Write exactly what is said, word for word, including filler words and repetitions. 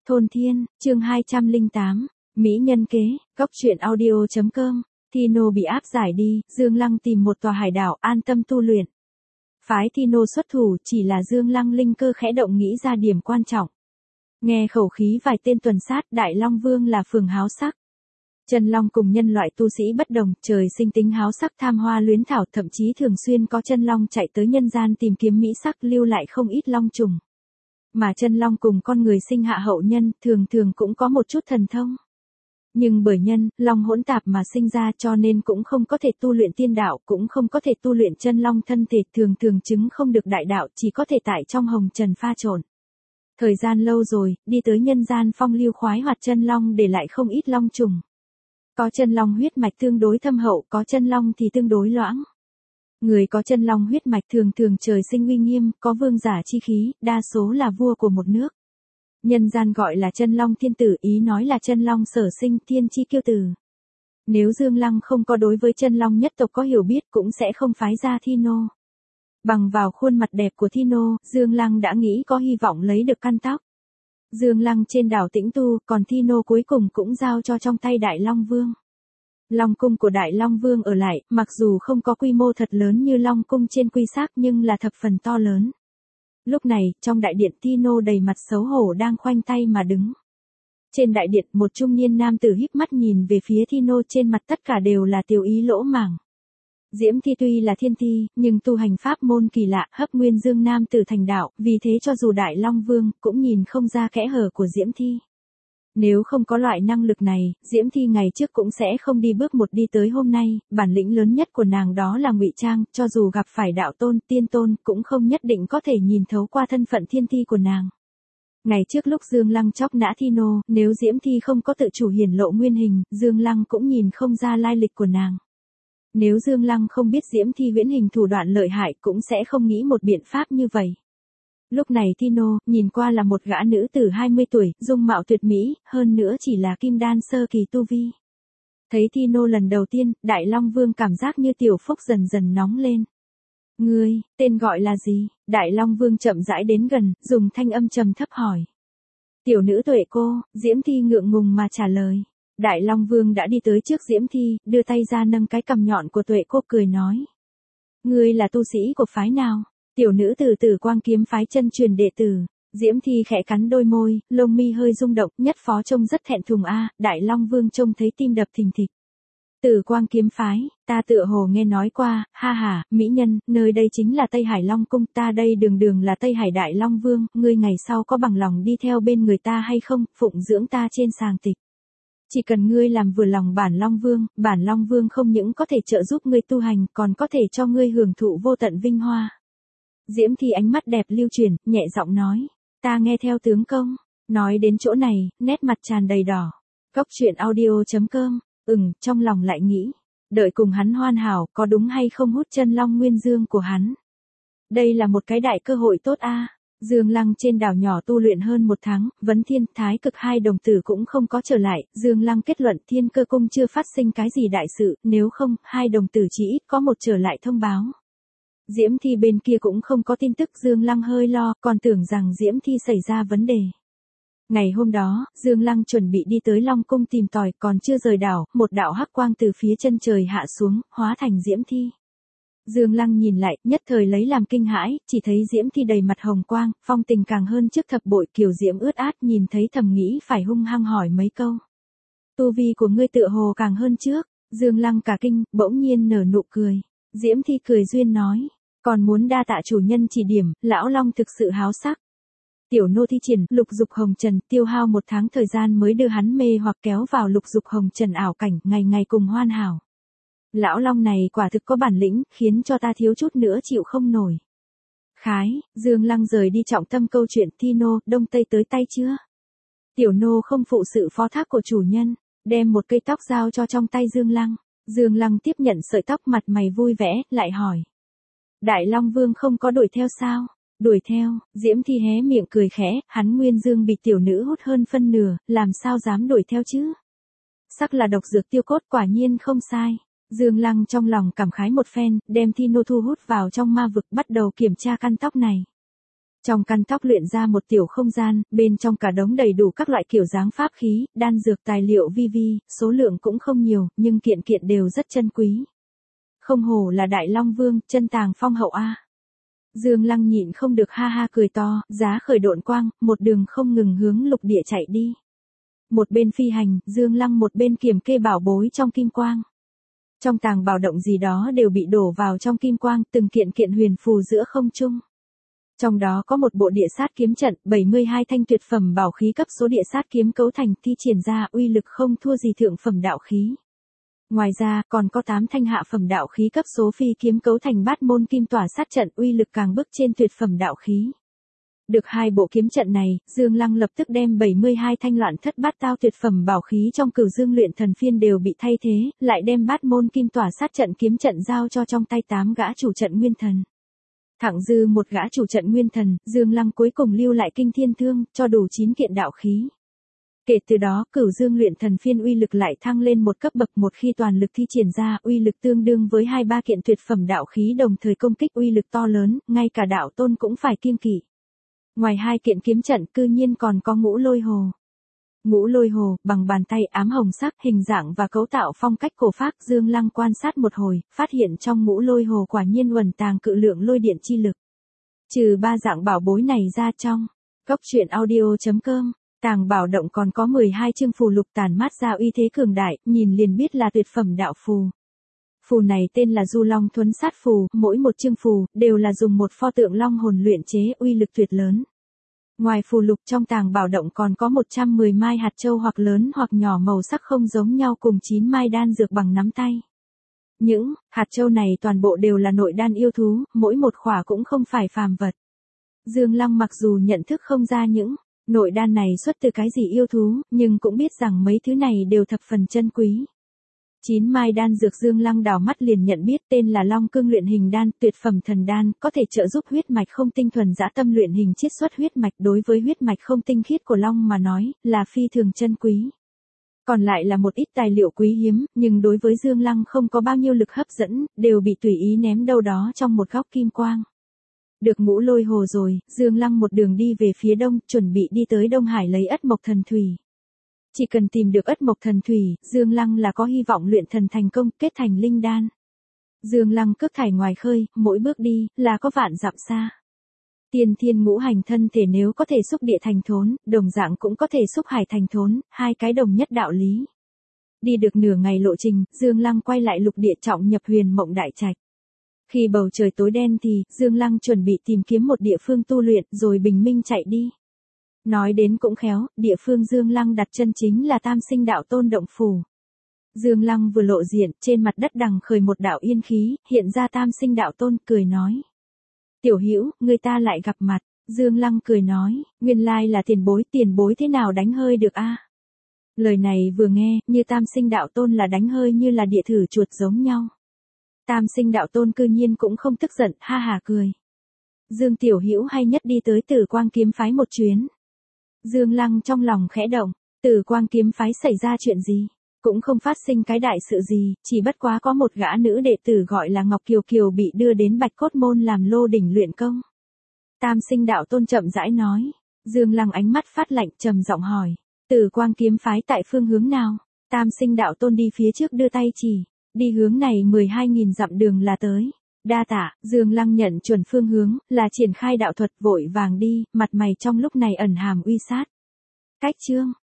Thôn Thiên, chương hai trăm lẻ tám, Mỹ nhân kế, góc truyện audio chấm com, Thino bị áp giải đi, Dương Lăng tìm một tòa hải đảo an tâm tu luyện. Phái Thino xuất thủ chỉ là Dương Lăng linh cơ khẽ động nghĩ ra điểm quan trọng. Nghe khẩu khí vài tên tuần sát, Đại Long Vương là phường háo sắc. Chân long cùng nhân loại tu sĩ bất đồng, trời sinh tính háo sắc tham hoa luyến thảo, thậm chí thường xuyên có chân long chạy tới nhân gian tìm kiếm mỹ sắc, lưu lại không ít long trùng. Mà chân long cùng con người sinh hạ hậu nhân, thường thường cũng có một chút thần thông. Nhưng bởi nhân, long hỗn tạp mà sinh ra cho nên cũng không có thể tu luyện tiên đạo, cũng không có thể tu luyện chân long thân thể, thường thường chứng không được đại đạo, chỉ có thể tại trong hồng trần pha trộn. Thời gian lâu rồi, đi tới nhân gian phong lưu khoái hoạt chân long để lại không ít long trùng. Có chân long huyết mạch tương đối thâm hậu, có chân long thì tương đối loãng. Người có chân long huyết mạch thường thường trời sinh uy nghiêm, có vương giả chi khí, đa số là vua của một nước. Nhân gian gọi là chân long thiên tử, ý nói là chân long sở sinh, thiên chi kiêu tử. Nếu Dương Lăng không có đối với chân long nhất tộc có hiểu biết cũng sẽ không phái ra Thino. Bằng vào khuôn mặt đẹp của Thino, Dương Lăng đã nghĩ có hy vọng lấy được căn tóc. Dương Lăng trên đảo tĩnh tu, còn Thino cuối cùng cũng giao cho trong tay Đại Long Vương. Long cung của Đại Long Vương ở lại, mặc dù không có quy mô thật lớn như Long cung trên Quy Xác nhưng là thập phần to lớn. Lúc này, trong đại điện Thino đầy mặt xấu hổ đang khoanh tay mà đứng. Trên đại điện, một trung niên nam tử híp mắt nhìn về phía Thino, trên mặt tất cả đều là tiêu ý lỗ mảng. Diễm Thi tuy là thiên thi, nhưng tu hành pháp môn kỳ lạ, hấp nguyên dương nam tử thành đạo, vì thế cho dù Đại Long Vương cũng nhìn không ra kẽ hở của Diễm Thi. Nếu không có loại năng lực này, Diễm Thi ngày trước cũng sẽ không đi bước một đi tới hôm nay, bản lĩnh lớn nhất của nàng đó là ngụy trang, cho dù gặp phải đạo tôn, tiên tôn, cũng không nhất định có thể nhìn thấu qua thân phận thiên thi của nàng. Ngày trước lúc Dương Lăng chóc nã Thino, nếu Diễm Thi không có tự chủ hiển lộ nguyên hình, Dương Lăng cũng nhìn không ra lai lịch của nàng. Nếu Dương Lăng không biết Diễm Thi huyễn hình thủ đoạn lợi hại cũng sẽ không nghĩ một biện pháp như vậy. Lúc này Thino, nhìn qua là một gã nữ tử hai mươi tuổi, dung mạo tuyệt mỹ, hơn nữa chỉ là kim đan sơ kỳ tu vi. Thấy Thino lần đầu tiên, Đại Long Vương cảm giác như tiểu phúc dần dần nóng lên. Ngươi, tên gọi là gì? Đại Long Vương chậm rãi đến gần, dùng thanh âm trầm thấp hỏi. Tiểu nữ Tuệ Cô, Diễm Thi ngượng ngùng mà trả lời. Đại Long Vương đã đi tới trước Diễm Thi, đưa tay ra nâng cái cằm nhọn của Tuệ Cô cười nói. Ngươi là tu sĩ của phái nào? Tiểu nữ Tử Tử Quang Kiếm phái chân truyền đệ tử. Diễm Thi khẽ cắn đôi môi, lông mi hơi rung động, nhất phó trông rất thẹn thùng a. Đại Long Vương trông thấy tim đập thình thịch. Tử Quang Kiếm phái, ta tựa hồ nghe nói qua, ha ha, mỹ nhân, nơi đây chính là Tây Hải Long cung, ta đây đường đường là Tây Hải Đại Long Vương, ngươi ngày sau có bằng lòng đi theo bên người ta hay không, phụng dưỡng ta trên sàng tịch. Chỉ cần ngươi làm vừa lòng bản Long Vương, bản Long Vương không những có thể trợ giúp ngươi tu hành, còn có thể cho ngươi hưởng thụ vô tận vinh hoa. Diễm Thi ánh mắt đẹp lưu chuyển, nhẹ giọng nói, ta nghe theo tướng công. Nói đến chỗ này, nét mặt tràn đầy đỏ. Góc truyện audio chấm com, ừm, trong lòng lại nghĩ, đợi cùng hắn hoàn hảo, có đúng hay không hút chân long nguyên dương của hắn. Đây là một cái đại cơ hội tốt a. Dương Lăng trên đảo nhỏ tu luyện hơn một tháng, Vấn Thiên, Thái Cực hai đồng tử cũng không có trở lại, Dương Lăng kết luận Thiên Cơ cung chưa phát sinh cái gì đại sự, nếu không, hai đồng tử chỉ ít có một trở lại thông báo. Diễm Thi bên kia cũng không có tin tức, Dương Lăng hơi lo, còn tưởng rằng Diễm Thi xảy ra vấn đề. Ngày hôm đó, Dương Lăng chuẩn bị đi tới Long cung tìm tòi, còn chưa rời đảo, một đạo hắc quang từ phía chân trời hạ xuống, hóa thành Diễm Thi. Dương Lăng nhìn lại, nhất thời lấy làm kinh hãi, chỉ thấy Diễm Thi đầy mặt hồng quang, phong tình càng hơn trước thập bội, kiều diễm ướt át, nhìn thấy thầm nghĩ phải hung hăng hỏi mấy câu. Tu vi của ngươi tựa hồ càng hơn trước. Dương Lăng cả kinh, bỗng nhiên nở nụ cười. Diễm Thi cười duyên nói, còn muốn đa tạ chủ nhân chỉ điểm, lão long thực sự háo sắc. Tiểu nô thi triển lục dục hồng trần, tiêu hao một tháng thời gian mới đưa hắn mê hoặc kéo vào lục dục hồng trần ảo cảnh, ngày ngày cùng hoàn hảo. Lão long này quả thực có bản lĩnh, khiến cho ta thiếu chút nữa chịu không nổi. Khái, Dương Lăng rời đi trọng tâm câu chuyện. Thino, đông tây tới tay chưa? Tiểu nô không phụ sự phó thác của chủ nhân, đem một cây tóc giao cho trong tay Dương Lăng. Dương Lăng tiếp nhận sợi tóc, mặt mày vui vẻ, lại hỏi. Đại Long Vương không có đuổi theo sao? Đuổi theo, Diễm Thi hé miệng cười khẽ, hắn nguyên dương bị tiểu nữ hút hơn phân nửa, làm sao dám đuổi theo chứ? Sắc là độc dược tiêu cốt, quả nhiên không sai. Dương Lăng trong lòng cảm khái một phen, đem Thino thu hút vào trong ma vực, bắt đầu kiểm tra căn tóc này. Trong căn thóc luyện ra một tiểu không gian, bên trong cả đống đầy đủ các loại kiểu dáng pháp khí, đan dược tài liệu vi vi, số lượng cũng không nhiều, nhưng kiện kiện đều rất chân quý. Không hổ là Đại Long Vương, chân tàng phong hậu a. Dương Lăng nhịn không được ha ha cười to, giá khởi độn quang, một đường không ngừng hướng lục địa chạy đi. Một bên phi hành, Dương Lăng một bên kiểm kê bảo bối trong kim quang. Trong tàng bảo động gì đó đều bị đổ vào trong kim quang, từng kiện kiện huyền phù giữa không trung. Trong đó có một bộ địa sát kiếm trận, bảy mươi hai thanh tuyệt phẩm bảo khí cấp số địa sát kiếm cấu thành thi triển ra uy lực không thua gì thượng phẩm đạo khí. Ngoài ra, còn có tám thanh hạ phẩm đạo khí cấp số phi kiếm cấu thành bát môn kim tỏa sát trận uy lực càng bức trên tuyệt phẩm đạo khí. Được hai bộ kiếm trận này, Dương Lăng lập tức đem bảy mươi hai thanh loạn thất bát tao tuyệt phẩm bảo khí trong Cửu Dương luyện thần phiên đều bị thay thế, lại đem bát môn kim tỏa sát trận kiếm trận giao cho trong tay tám gã chủ trận nguyên thần. Thẳng dư một gã chủ trận nguyên thần, Dương Lăng cuối cùng lưu lại kinh thiên thương, cho đủ chín kiện đạo khí. Kể từ đó, Cửu Dương luyện thần phiên uy lực lại thăng lên một cấp bậc, một khi toàn lực thi triển ra, uy lực tương đương với hai ba kiện tuyệt phẩm đạo khí đồng thời công kích uy lực to lớn, ngay cả đạo tôn cũng phải kiêng kỵ. Ngoài hai kiện kiếm trận, cư nhiên còn có ngũ lôi hồ. Ngũ lôi hồ, bằng bàn tay ám hồng sắc, hình dạng và cấu tạo phong cách cổ phác, Dương Lăng quan sát một hồi, phát hiện trong ngũ lôi hồ quả nhiên uẩn tàng cự lượng lôi điện chi lực. Trừ ba dạng bảo bối này ra, trong Cốc truyện audio chấm com, tàng bảo động còn có mười hai chương phù lục tản mát ra uy thế cường đại, nhìn liền biết là tuyệt phẩm đạo phù. Phù này tên là Du Long Thuấn Sát phù, mỗi một chương phù đều là dùng một pho tượng long hồn luyện chế, uy lực tuyệt lớn. Ngoài phù lục, trong tàng bảo động còn có một trăm mười mai hạt châu hoặc lớn hoặc nhỏ màu sắc không giống nhau cùng chín mai đan dược bằng nắm tay. Những hạt châu này toàn bộ đều là nội đan yêu thú, mỗi một khỏa cũng không phải phàm vật. Dương Lăng mặc dù nhận thức không ra những nội đan này xuất từ cái gì yêu thú, nhưng cũng biết rằng mấy thứ này đều thập phần chân quý. Chín mai đan dược Dương Lăng đảo mắt liền nhận biết, tên là Long Cương luyện hình đan, tuyệt phẩm thần đan, có thể trợ giúp huyết mạch không tinh thuần dã tâm luyện hình chiết xuất huyết mạch, đối với huyết mạch không tinh khiết của Long mà nói, là phi thường chân quý. Còn lại là một ít tài liệu quý hiếm, nhưng đối với Dương Lăng không có bao nhiêu lực hấp dẫn, đều bị tùy ý ném đâu đó trong một góc kim quang. Được ngũ lôi hồ rồi, Dương Lăng một đường đi về phía đông, chuẩn bị đi tới Đông Hải lấy Ất Mộc Thần Thủy. Chỉ cần tìm được Ất Mộc Thần Thủy, Dương Lăng là có hy vọng luyện thần thành công, kết thành linh đan. Dương Lăng cước thải ngoài khơi, mỗi bước đi, là có vạn dặm xa. Tiên thiên ngũ hành thân thể nếu có thể xúc địa thành thốn, đồng dạng cũng có thể xúc hải thành thốn, hai cái đồng nhất đạo lý. Đi được nửa ngày lộ trình, Dương Lăng quay lại lục địa trọng nhập Huyền Mộng Đại Trạch. Khi bầu trời tối đen thì, Dương Lăng chuẩn bị tìm kiếm một địa phương tu luyện, rồi bình minh chạy đi. Nói đến cũng khéo, địa phương Dương Lăng đặt chân chính là Tam Sinh Đạo Tôn động phủ. Dương Lăng vừa lộ diện, trên mặt đất đằng khởi một đạo yên khí, hiện ra Tam Sinh Đạo Tôn, cười nói. Tiểu Hữu, người ta lại gặp mặt. Dương Lăng cười nói, nguyên lai là tiền bối, tiền bối thế nào đánh hơi được a? Lời này vừa nghe, như Tam Sinh Đạo Tôn là đánh hơi như là địa thử chuột giống nhau. Tam Sinh Đạo Tôn cư nhiên cũng không tức giận, ha hà cười. Dương Tiểu Hữu hay nhất đi tới Tử Quang kiếm phái một chuyến. Dương Lăng trong lòng khẽ động, Tử Quang kiếm phái xảy ra chuyện gì? Cũng không phát sinh cái đại sự gì, chỉ bất quá có một gã nữ đệ tử gọi là Ngọc Kiều Kiều bị đưa đến Bạch Cốt Môn làm lô đỉnh luyện công. Tam Sinh Đạo Tôn chậm rãi nói. Dương Lăng ánh mắt phát lạnh, trầm giọng hỏi. Tử Quang kiếm phái tại phương hướng nào? Tam Sinh Đạo Tôn đi phía trước đưa tay chỉ. Đi hướng này mười hai nghìn dặm đường là tới. Đa tạ, Dương Lăng nhận chuẩn phương hướng, là triển khai đạo thuật, vội vàng đi, mặt mày trong lúc này ẩn hàm uy sát. Cách chương